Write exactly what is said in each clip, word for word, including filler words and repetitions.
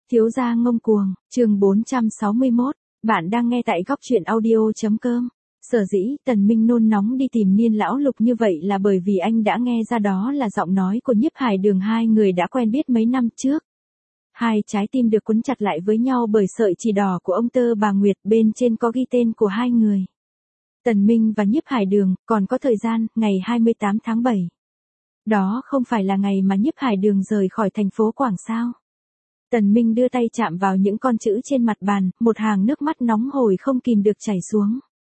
Thiếu gia ngông cuồng, chương bốn trăm sáu mươi mốt, bạn đang nghe tại góc truyện audio.com. Sở dĩ Tần Minh nôn nóng đi tìm Niên lão lục như vậy là bởi vì anh đã nghe ra đó là giọng nói của Nhiếp Hải Đường, hai người đã quen biết mấy năm trước. Hai trái tim được quấn chặt lại với nhau bởi sợi chỉ đỏ của ông Tơ bà Nguyệt, bên trên có ghi tên của hai người. Tần Minh và Nhiếp Hải Đường, còn có thời gian, ngày hai mươi tám tháng bảy. Đó không phải là ngày mà Nhiếp Hải Đường rời khỏi thành phố Quảng sao? Tần Minh đưa tay chạm vào những con chữ trên mặt bàn, một hàng nước mắt nóng hổi không kìm được chảy xuống.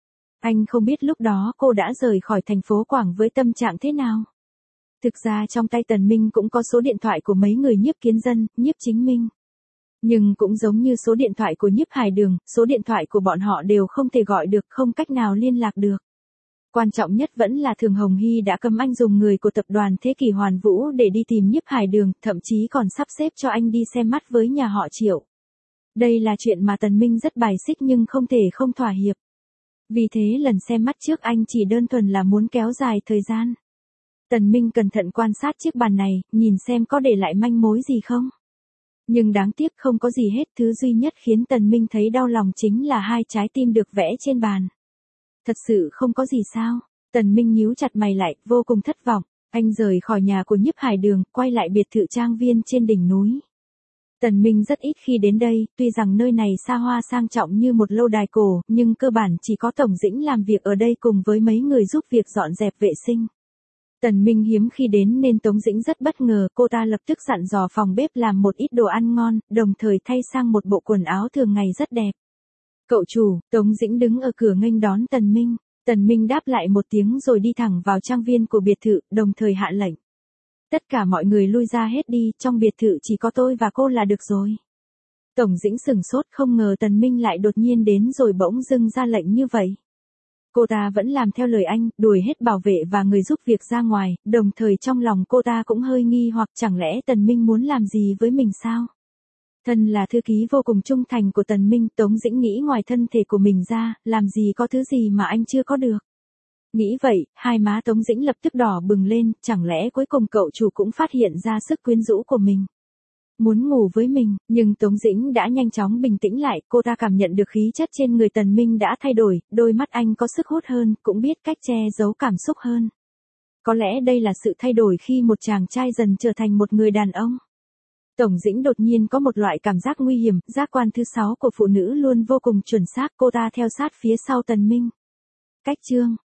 Anh không biết lúc đó cô đã rời khỏi thành phố Quảng với tâm trạng thế nào. Thực ra trong tay Tần Minh cũng có số điện thoại của mấy người Nhiếp Kiến Dân, Nhiếp Chính Minh. Nhưng cũng giống như số điện thoại của Nhiếp Hải Đường, số điện thoại của bọn họ đều không thể gọi được, không cách nào liên lạc được. Quan trọng nhất vẫn là Thường Hồng Hy đã cấm anh dùng người của tập đoàn Thế Kỷ Hoàn Vũ để đi tìm Nhiếp Hải Đường, thậm chí còn sắp xếp cho anh đi xem mắt với nhà họ Triệu. Đây là chuyện mà Tần Minh rất bài xích nhưng không thể không thỏa hiệp. Vì thế lần xem mắt trước anh chỉ đơn thuần là muốn kéo dài thời gian. Tần Minh cẩn thận quan sát chiếc bàn này, nhìn xem có để lại manh mối gì không. Nhưng đáng tiếc không có gì hết, thứ duy nhất khiến Tần Minh thấy đau lòng chính là hai trái tim được vẽ trên bàn. Thật sự không có gì sao? Tần Minh nhíu chặt mày lại, vô cùng thất vọng. Anh rời khỏi nhà của Nhiếp Hải Đường, quay lại biệt thự trang viên trên đỉnh núi. Tần Minh rất ít khi đến đây, tuy rằng nơi này xa hoa sang trọng như một lâu đài cổ, nhưng cơ bản chỉ có Tổng Dĩnh làm việc ở đây cùng với mấy người giúp việc dọn dẹp vệ sinh. Tần Minh hiếm khi đến nên Tống Dĩnh rất bất ngờ, cô ta lập tức dặn dò phòng bếp làm một ít đồ ăn ngon, đồng thời thay sang một bộ quần áo thường ngày rất đẹp. Cậu chủ, Tống Dĩnh đứng ở cửa nghênh đón Tần Minh. Tần Minh đáp lại một tiếng rồi đi thẳng vào trang viên của biệt thự, đồng thời hạ lệnh. Tất cả mọi người lui ra hết đi, trong biệt thự chỉ có tôi và cô là được rồi. Tổng Dĩnh sửng sốt, không ngờ Tần Minh lại đột nhiên đến rồi bỗng dưng ra lệnh như vậy. Cô ta vẫn làm theo lời anh, đuổi hết bảo vệ và người giúp việc ra ngoài, đồng thời trong lòng cô ta cũng hơi nghi hoặc chẳng lẽ Tần Minh muốn làm gì với mình sao? Thân là thư ký vô cùng trung thành của Tần Minh, Tống Dĩnh nghĩ ngoài thân thể của mình ra, làm gì có thứ gì mà anh chưa có được. Nghĩ vậy, hai má Tống Dĩnh lập tức đỏ bừng lên, chẳng lẽ cuối cùng cậu chủ cũng phát hiện ra sức quyến rũ của mình. Muốn ngủ với mình, nhưng Tống Dĩnh đã nhanh chóng bình tĩnh lại, cô ta cảm nhận được khí chất trên người Tần Minh đã thay đổi, đôi mắt anh có sức hút hơn, cũng biết cách che giấu cảm xúc hơn. Có lẽ đây là sự thay đổi khi một chàng trai dần trở thành một người đàn ông. Tổng Dĩnh đột nhiên có một loại cảm giác nguy hiểm, giác quan thứ sáu của phụ nữ luôn vô cùng chuẩn xác, cô ta theo sát phía sau Tần Minh. Cách chương,